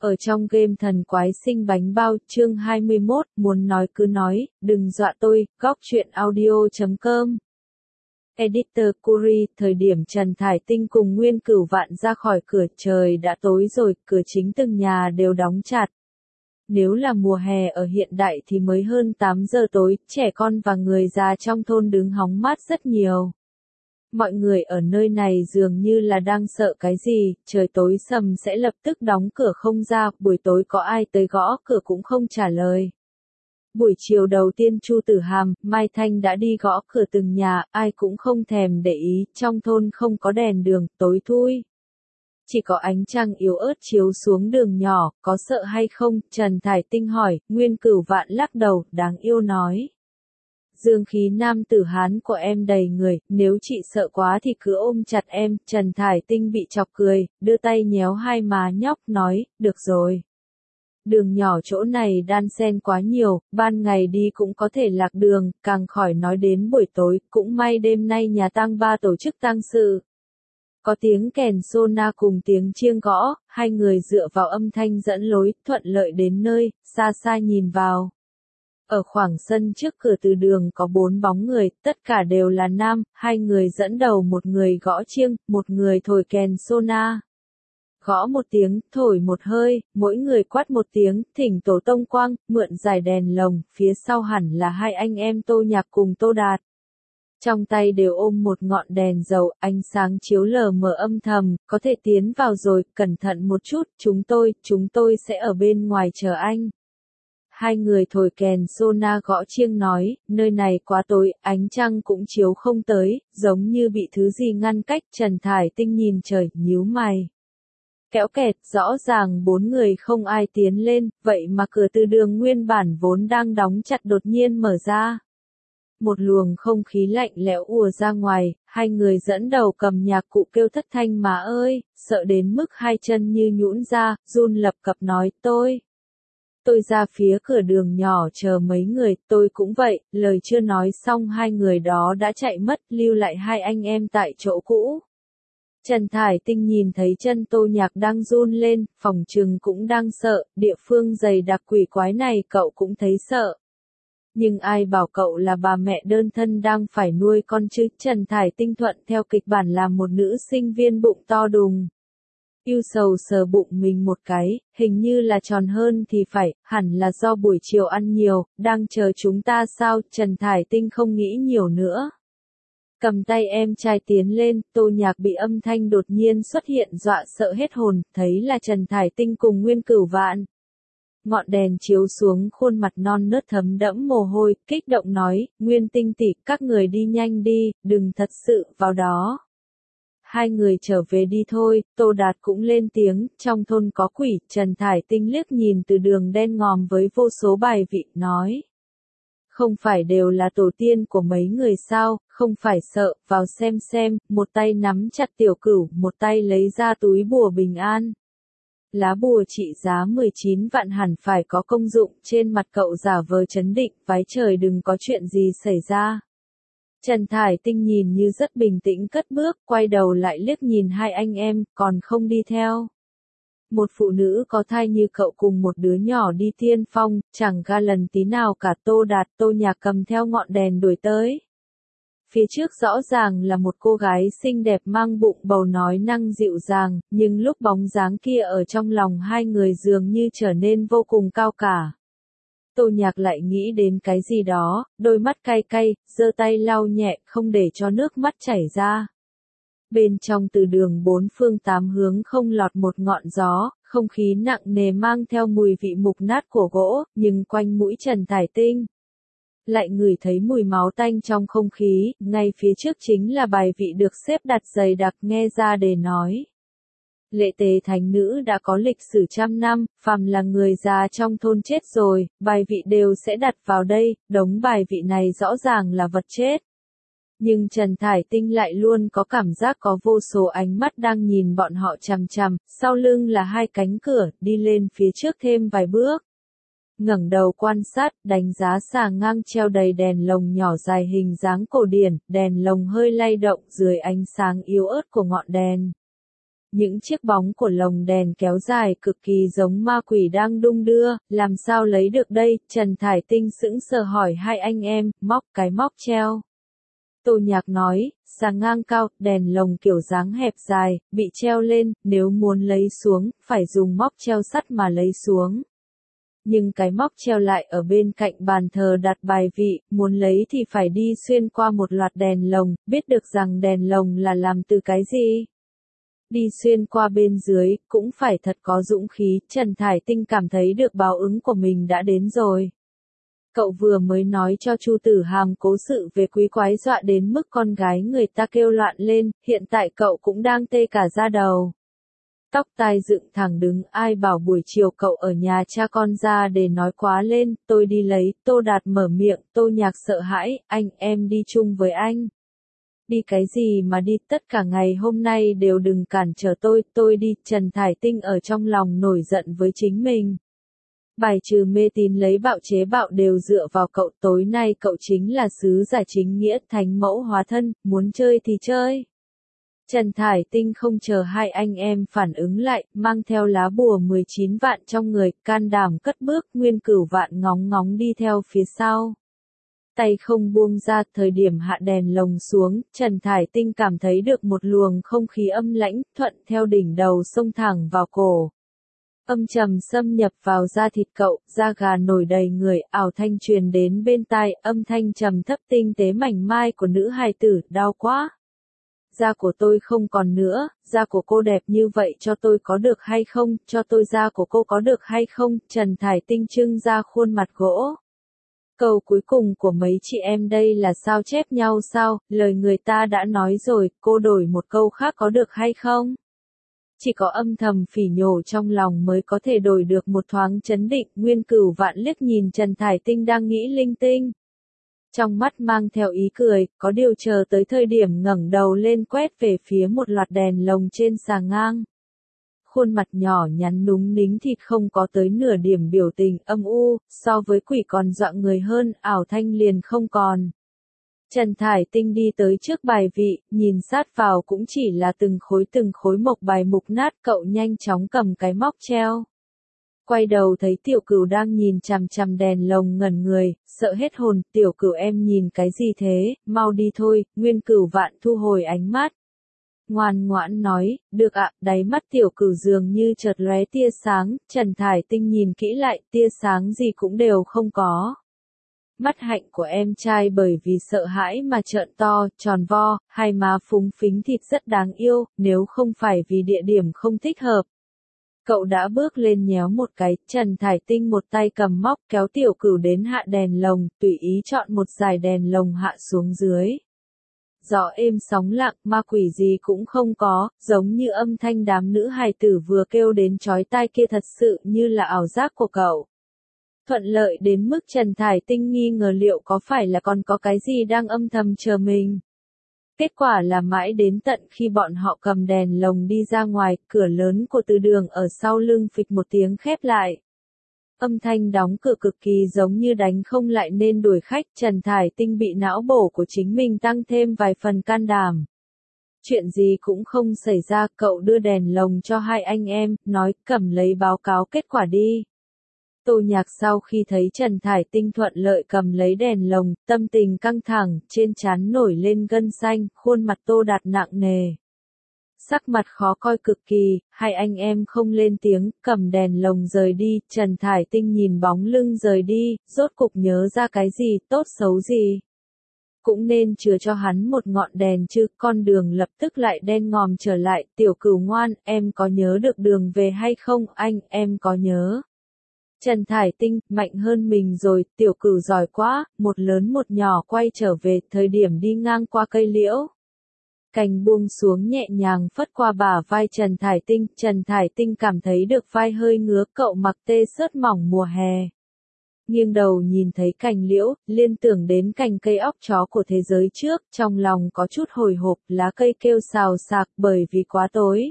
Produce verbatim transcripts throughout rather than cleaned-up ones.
Ở trong game thần quái sinh bánh bao, chương hai mươi mốt, muốn nói cứ nói, đừng dọa tôi, góc truyện audio chấm com. Editor Curry, thời điểm Trần Thải Tinh cùng Nguyên Cửu Vạn ra khỏi cửa, trời đã tối rồi, cửa chính từng nhà đều đóng chặt. Nếu là mùa hè ở hiện đại thì mới hơn tám giờ tối, trẻ con và người già trong thôn đứng hóng mát rất nhiều. Mọi người ở nơi này dường như là đang sợ cái gì, trời tối sầm sẽ lập tức đóng cửa không ra, buổi tối có ai tới gõ cửa cũng không trả lời. Buổi chiều đầu tiên Chu Tử Hàm, Mai Thanh đã đi gõ cửa từng nhà, ai cũng không thèm để ý, trong thôn không có đèn đường, tối thui. Chỉ có ánh trăng yếu ớt chiếu xuống đường nhỏ, có sợ hay không, Trần Thải Tinh hỏi, Nguyên Cửu Vạn lắc đầu, đáng yêu nói. Dương khí nam tử Hán của em đầy người, nếu chị sợ quá thì cứ ôm chặt em, Trần Thải Tinh bị chọc cười, đưa tay nhéo hai má nhóc, nói, được rồi. Đường nhỏ chỗ này đan xen quá nhiều, ban ngày đi cũng có thể lạc đường, càng khỏi nói đến buổi tối, cũng may đêm nay nhà tang ba tổ chức tang sự. Có tiếng kèn sona cùng tiếng chiêng gõ, hai người dựa vào âm thanh dẫn lối, thuận lợi đến nơi, xa xa nhìn vào. Ở khoảng sân trước cửa từ đường có bốn bóng người, tất cả đều là nam, hai người dẫn đầu một người gõ chiêng, một người thổi kèn sona. Gõ một tiếng, thổi một hơi, mỗi người quát một tiếng, thỉnh tổ tông quang, mượn giải đèn lồng, phía sau hẳn là hai anh em Tô Nhạc cùng Tô Đạt. Trong tay đều ôm một ngọn đèn dầu, ánh sáng chiếu lờ mờ âm thầm, có thể tiến vào rồi, cẩn thận một chút, chúng tôi, chúng tôi sẽ ở bên ngoài chờ anh. Hai người thổi kèn sona gõ chiêng nói, nơi này quá tối, ánh trăng cũng chiếu không tới, giống như bị thứ gì ngăn cách, Trần Thải Tinh nhìn trời, nhíu mày. Kéo kẹt, rõ ràng bốn người không ai tiến lên, vậy mà cửa từ đường nguyên bản vốn đang đóng chặt đột nhiên mở ra. Một luồng không khí lạnh lẽo ùa ra ngoài, hai người dẫn đầu cầm nhạc cụ kêu thất thanh má ơi, sợ đến mức hai chân như nhũn ra, run lập cập nói, tôi. Tôi ra phía cửa đường nhỏ chờ mấy người, tôi cũng vậy, lời chưa nói xong hai người đó đã chạy mất, lưu lại hai anh em tại chỗ cũ. Trần Thải Tinh nhìn thấy chân Tô Nhạc đang run lên, phòng trừng cũng đang sợ, địa phương dày đặc quỷ quái này cậu cũng thấy sợ. Nhưng ai bảo cậu là bà mẹ đơn thân đang phải nuôi con chứ, Trần Thải Tinh thuận theo kịch bản làm một nữ sinh viên bụng to đùng. Yêu sầu sờ bụng mình một cái, hình như là tròn hơn thì phải, hẳn là do buổi chiều ăn nhiều, đang chờ chúng ta sao, Trần Thải Tinh không nghĩ nhiều nữa. Cầm tay em trai tiến lên, Tô Nhạc bị âm thanh đột nhiên xuất hiện dọa sợ hết hồn, thấy là Trần Thải Tinh cùng Nguyên Cửu Vạn. Ngọn đèn chiếu xuống khuôn mặt non nớt thấm đẫm mồ hôi, kích động nói, Nguyên Tinh tỷ, các người đi nhanh đi, đừng thật sự vào đó. Hai người trở về đi thôi, Tô Đạt cũng lên tiếng, trong thôn có quỷ, Trần Thải Tinh liếc nhìn từ đường đen ngòm với vô số bài vị, nói. Không phải đều là tổ tiên của mấy người sao, không phải sợ, vào xem xem, một tay nắm chặt Tiểu Cửu, một tay lấy ra túi bùa bình an. Lá bùa trị giá mười chín vạn hẳn phải có công dụng, trên mặt cậu giả vờ trấn định, vái trời đừng có chuyện gì xảy ra. Trần Thải Tinh nhìn như rất bình tĩnh cất bước, quay đầu lại liếc nhìn hai anh em, còn không đi theo. Một phụ nữ có thai như cậu cùng một đứa nhỏ đi tiên phong, chẳng ga lần tí nào cả. Tô Đạt, Tô Nhạc cầm theo ngọn đèn đuổi tới. Phía trước rõ ràng là một cô gái xinh đẹp mang bụng bầu nói năng dịu dàng, nhưng lúc bóng dáng kia ở trong lòng hai người dường như trở nên vô cùng cao cả. Tô Nhạc lại nghĩ đến cái gì đó, đôi mắt cay cay, giơ tay lau nhẹ, không để cho nước mắt chảy ra. Bên trong từ đường bốn phương tám hướng không lọt một ngọn gió, không khí nặng nề mang theo mùi vị mục nát của gỗ, nhưng quanh mũi Trần Thải Tinh lại ngửi thấy mùi máu tanh trong không khí, ngay phía trước chính là bài vị được xếp đặt dày đặc, nghe ra để nói. Lệ Tề Thánh Nữ đã có lịch sử trăm năm, phàm là người già trong thôn chết rồi, bài vị đều sẽ đặt vào đây, đống bài vị này rõ ràng là vật chết. Nhưng Trần Thải Tinh lại luôn có cảm giác có vô số ánh mắt đang nhìn bọn họ chằm chằm, sau lưng là hai cánh cửa, đi lên phía trước thêm vài bước. Ngẩng đầu quan sát, đánh giá xà ngang treo đầy đèn lồng nhỏ dài hình dáng cổ điển, đèn lồng hơi lay động dưới ánh sáng yếu ớt của ngọn đèn. Những chiếc bóng của lồng đèn kéo dài cực kỳ giống ma quỷ đang đung đưa, làm sao lấy được đây, Trần Thải Tinh sững sờ hỏi hai anh em, móc cái móc treo. Tô Nhạc nói, xà ngang cao, đèn lồng kiểu dáng hẹp dài, bị treo lên, nếu muốn lấy xuống, phải dùng móc treo sắt mà lấy xuống. Nhưng cái móc treo lại ở bên cạnh bàn thờ đặt bài vị, muốn lấy thì phải đi xuyên qua một loạt đèn lồng, biết được rằng đèn lồng là làm từ cái gì. Đi xuyên qua bên dưới, cũng phải thật có dũng khí, Trần Thải Tinh cảm thấy được báo ứng của mình đã đến rồi. Cậu vừa mới nói cho Chu Tử Hàm cố sự về quý quái dọa đến mức con gái người ta kêu loạn lên, hiện tại cậu cũng đang tê cả da đầu. Tóc tai dựng thẳng đứng, ai bảo buổi chiều cậu ở nhà cha con ra để nói quá lên, tôi đi lấy, Tô Đạt mở miệng, Tô Nhạc sợ hãi, anh, em đi chung với anh. Đi cái gì mà đi, tất cả ngày hôm nay đều đừng cản trở tôi, tôi đi, Trần Thải Tinh ở trong lòng nổi giận với chính mình. Bài trừ mê tín lấy bạo chế bạo đều dựa vào cậu, tối nay cậu chính là sứ giả chính nghĩa, thánh mẫu hóa thân, muốn chơi thì chơi. Trần Thải Tinh không chờ hai anh em phản ứng lại, mang theo lá bùa mười chín vạn trong người, can đảm cất bước, Nguyên Cửu Vạn ngóng ngóng đi theo phía sau. Tay không buông ra, thời điểm hạ đèn lồng xuống, Trần Thải Tinh cảm thấy được một luồng không khí âm lãnh, thuận theo đỉnh đầu xông thẳng vào cổ. Âm trầm xâm nhập vào da thịt cậu, da gà nổi đầy người, ảo thanh truyền đến bên tai, âm thanh trầm thấp tinh tế mảnh mai của nữ hài tử, đau quá. Da của tôi không còn nữa, da của cô đẹp như vậy cho tôi có được hay không, cho tôi da của cô có được hay không, Trần Thải Tinh trưng ra khuôn mặt gỗ. Câu cuối cùng của mấy chị em đây là sao chép nhau sao, lời người ta đã nói rồi, cô đổi một câu khác có được hay không? Chỉ có âm thầm phỉ nhổ trong lòng mới có thể đổi được một thoáng chấn định, Nguyên Cửu Vạn liếc nhìn Trần Thải Tinh đang nghĩ linh tinh. Trong mắt mang theo ý cười, có điều chờ tới thời điểm ngẩng đầu lên quét về phía một loạt đèn lồng trên xà ngang. Khuôn mặt nhỏ nhắn núng nính thịt không có tới nửa điểm biểu tình âm u, so với quỷ còn dọa người hơn, ảo thanh liền không còn. Trần Thải Tinh đi tới trước bài vị, nhìn sát vào cũng chỉ là từng khối từng khối mộc bài mục nát, cậu nhanh chóng cầm cái móc treo. Quay đầu thấy Tiểu Cửu đang nhìn chằm chằm đèn lồng ngẩn người, sợ hết hồn, Tiểu Cửu em nhìn cái gì thế, mau đi thôi, Nguyên Cửu Vạn thu hồi ánh mắt. Ngoan ngoãn nói, được ạ, đáy mắt Tiểu Cửu dường như chợt lóe tia sáng, Trần Thải Tinh nhìn kỹ lại, tia sáng gì cũng đều không có. Mắt hạnh của em trai bởi vì sợ hãi mà trợn to, tròn vo, hai má phúng phính thịt rất đáng yêu, nếu không phải vì địa điểm không thích hợp. Cậu đã bước lên nhéo một cái, Trần Thải Tinh một tay cầm móc kéo Tiểu Cửu đến hạ đèn lồng, tùy ý chọn một dải đèn lồng hạ xuống dưới. Gió êm sóng lặng, ma quỷ gì cũng không có, giống như âm thanh đám nữ hài tử vừa kêu đến chói tai kia thật sự như là ảo giác của cậu. Thuận lợi đến mức Trần Thải Tinh nghi ngờ liệu có phải là còn có cái gì đang âm thầm chờ mình. Kết quả là mãi đến tận khi bọn họ cầm đèn lồng đi ra ngoài, cửa lớn của từ đường ở sau lưng phịch một tiếng khép lại. Âm thanh đóng cửa cực kỳ giống như đánh không lại nên đuổi khách, Trần Thải Tinh bị não bổ của chính mình tăng thêm vài phần can đảm. Chuyện gì cũng không xảy ra, cậu đưa đèn lồng cho hai anh em, nói cầm lấy báo cáo kết quả đi. Tô Nhạc sau khi thấy Trần Thải Tinh thuận lợi cầm lấy đèn lồng, tâm tình căng thẳng, trên trán nổi lên gân xanh, khuôn mặt Tô Đạt nặng nề. Sắc mặt khó coi cực kỳ, hai anh em không lên tiếng, cầm đèn lồng rời đi, Trần Thải Tinh nhìn bóng lưng rời đi, rốt cục nhớ ra cái gì, tốt xấu gì. Cũng nên chừa cho hắn một ngọn đèn chứ, con đường lập tức lại đen ngòm trở lại, Tiểu Cửu ngoan, em có nhớ được đường về hay không, anh, em có nhớ. Trần Thải Tinh, mạnh hơn mình rồi, Tiểu Cửu giỏi quá, một lớn một nhỏ quay trở về, thời điểm đi ngang qua cây liễu. Cành buông xuống nhẹ nhàng phất qua bả vai Trần Thải Tinh, Trần Thải Tinh cảm thấy được vai hơi ngứa, cậu mặc tê sớt mỏng mùa hè. Nghiêng đầu nhìn thấy cành liễu, liên tưởng đến cành cây óc chó của thế giới trước, trong lòng có chút hồi hộp, lá cây kêu xào xạc bởi vì quá tối.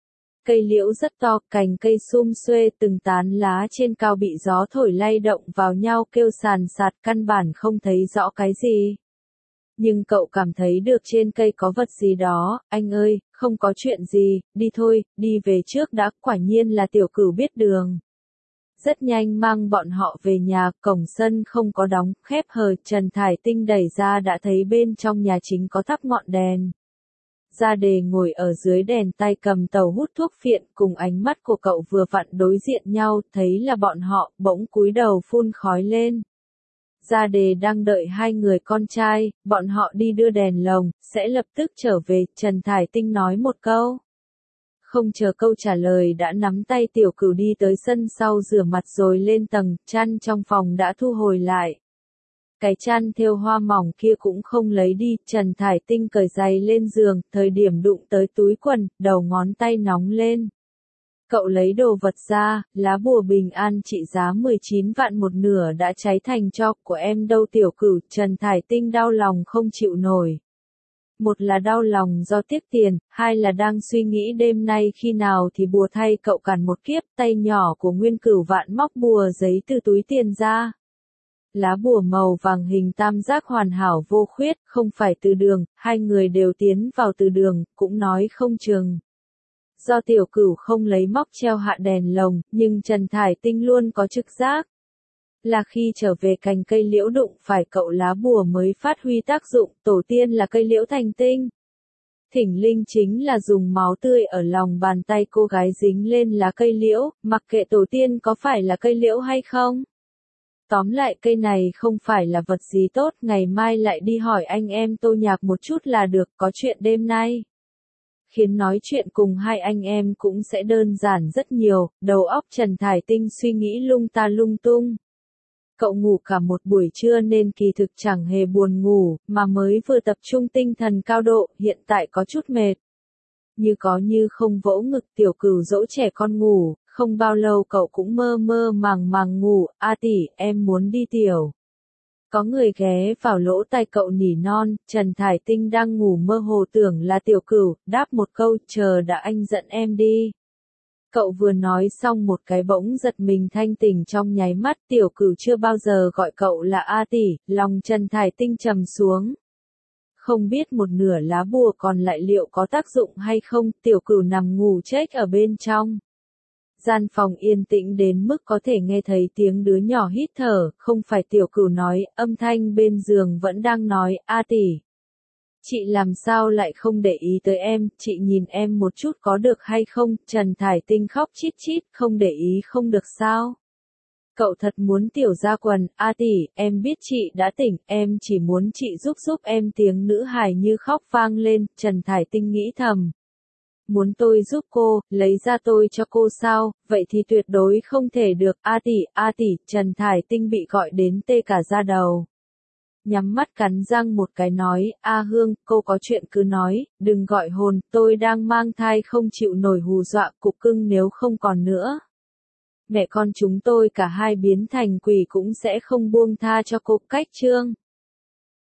Cây liễu rất to, cành cây sum xuê, từng tán lá trên cao bị gió thổi lay động vào nhau kêu sàn sạt, căn bản không thấy rõ cái gì. Nhưng cậu cảm thấy được trên cây có vật gì đó, anh ơi, không có chuyện gì, đi thôi, đi về trước đã, quả nhiên là tiểu cửu biết đường. Rất nhanh mang bọn họ về nhà, cổng sân không có đóng, khép hờ, Trần Thải Tinh đẩy ra đã thấy bên trong nhà chính có thắp ngọn đèn. Gia Đề ngồi ở dưới đèn tay cầm tàu hút thuốc phiện, cùng ánh mắt của cậu vừa vặn đối diện nhau, thấy là bọn họ, bỗng cúi đầu phun khói lên. Gia Đề đang đợi hai người con trai, bọn họ đi đưa đèn lồng, sẽ lập tức trở về, Trần Thải Tinh nói một câu. Không chờ câu trả lời đã nắm tay tiểu cửu đi tới sân sau rửa mặt rồi lên tầng, chăn trong phòng đã thu hồi lại. Cái chăn thêu hoa mỏng kia cũng không lấy đi, Trần Thải Tinh cởi giày lên giường, thời điểm đụng tới túi quần, đầu ngón tay nóng lên. Cậu lấy đồ vật ra, lá bùa bình an trị giá mười chín vạn một nửa đã cháy thành tro, của em đâu tiểu cửu, Trần Thải Tinh đau lòng không chịu nổi. Một là đau lòng do tiếc tiền, hai là đang suy nghĩ đêm nay khi nào thì bùa thay cậu cản một kiếp, tay nhỏ của Nguyên Cửu Vạn móc bùa giấy từ túi tiền ra. Lá bùa màu vàng hình tam giác hoàn hảo vô khuyết, không phải từ đường, hai người đều tiến vào từ đường, cũng nói không chừng. Do tiểu cửu không lấy móc treo hạ đèn lồng, nhưng Trần Thải Tinh luôn có trực giác. Là khi trở về cành cây liễu đụng phải cậu lá bùa mới phát huy tác dụng, tổ tiên là cây liễu thành tinh. Thỉnh linh chính là dùng máu tươi ở lòng bàn tay cô gái dính lên lá cây liễu, mặc kệ tổ tiên có phải là cây liễu hay không. Tóm lại cây này không phải là vật gì tốt, ngày mai lại đi hỏi anh em Tô Nhạc một chút là được, có chuyện đêm nay. Khiến nói chuyện cùng hai anh em cũng sẽ đơn giản rất nhiều, đầu óc Trần Thải Tinh suy nghĩ lung ta lung tung. Cậu ngủ cả một buổi trưa nên kỳ thực chẳng hề buồn ngủ, mà mới vừa tập trung tinh thần cao độ, hiện tại có chút mệt. Như có như không vỗ ngực tiểu cửu dỗ trẻ con ngủ, không bao lâu cậu cũng mơ mơ màng màng ngủ, a tỷ, em muốn đi tiểu. Có người ghé vào lỗ tai cậu nỉ non, Trần Thải Tinh đang ngủ mơ hồ tưởng là tiểu cửu, đáp một câu, chờ đã anh dẫn em đi. Cậu vừa nói xong một cái bỗng giật mình thanh tỉnh trong nháy mắt, tiểu cửu chưa bao giờ gọi cậu là a tỷ, lòng Trần Thải Tinh trầm xuống. Không biết một nửa lá bùa còn lại liệu có tác dụng hay không, tiểu cửu nằm ngủ chết ở bên trong. Gian phòng yên tĩnh đến mức có thể nghe thấy tiếng đứa nhỏ hít thở, không phải tiểu cửu nói, âm thanh bên giường vẫn đang nói, a tỷ. Chị làm sao lại không để ý tới em, chị nhìn em một chút có được hay không, Trần Thải Tinh khóc chít chít, không để ý không được sao. Cậu thật muốn tiểu ra quần, a tỷ, em biết chị đã tỉnh, em chỉ muốn chị giúp giúp em, tiếng nữ hài như khóc vang lên, Trần Thải Tinh nghĩ thầm. Muốn tôi giúp cô, lấy ra tôi cho cô sao, vậy thì tuyệt đối không thể được, a tỷ, a tỷ, Trần Thải Tinh bị gọi đến tê cả da đầu. Nhắm mắt cắn răng một cái nói, a Hương, cô có chuyện cứ nói, đừng gọi hồn, tôi đang mang thai không chịu nổi hù dọa, cục cưng nếu không còn nữa. Mẹ con chúng tôi cả hai biến thành quỷ cũng sẽ không buông tha cho cô, cách trương.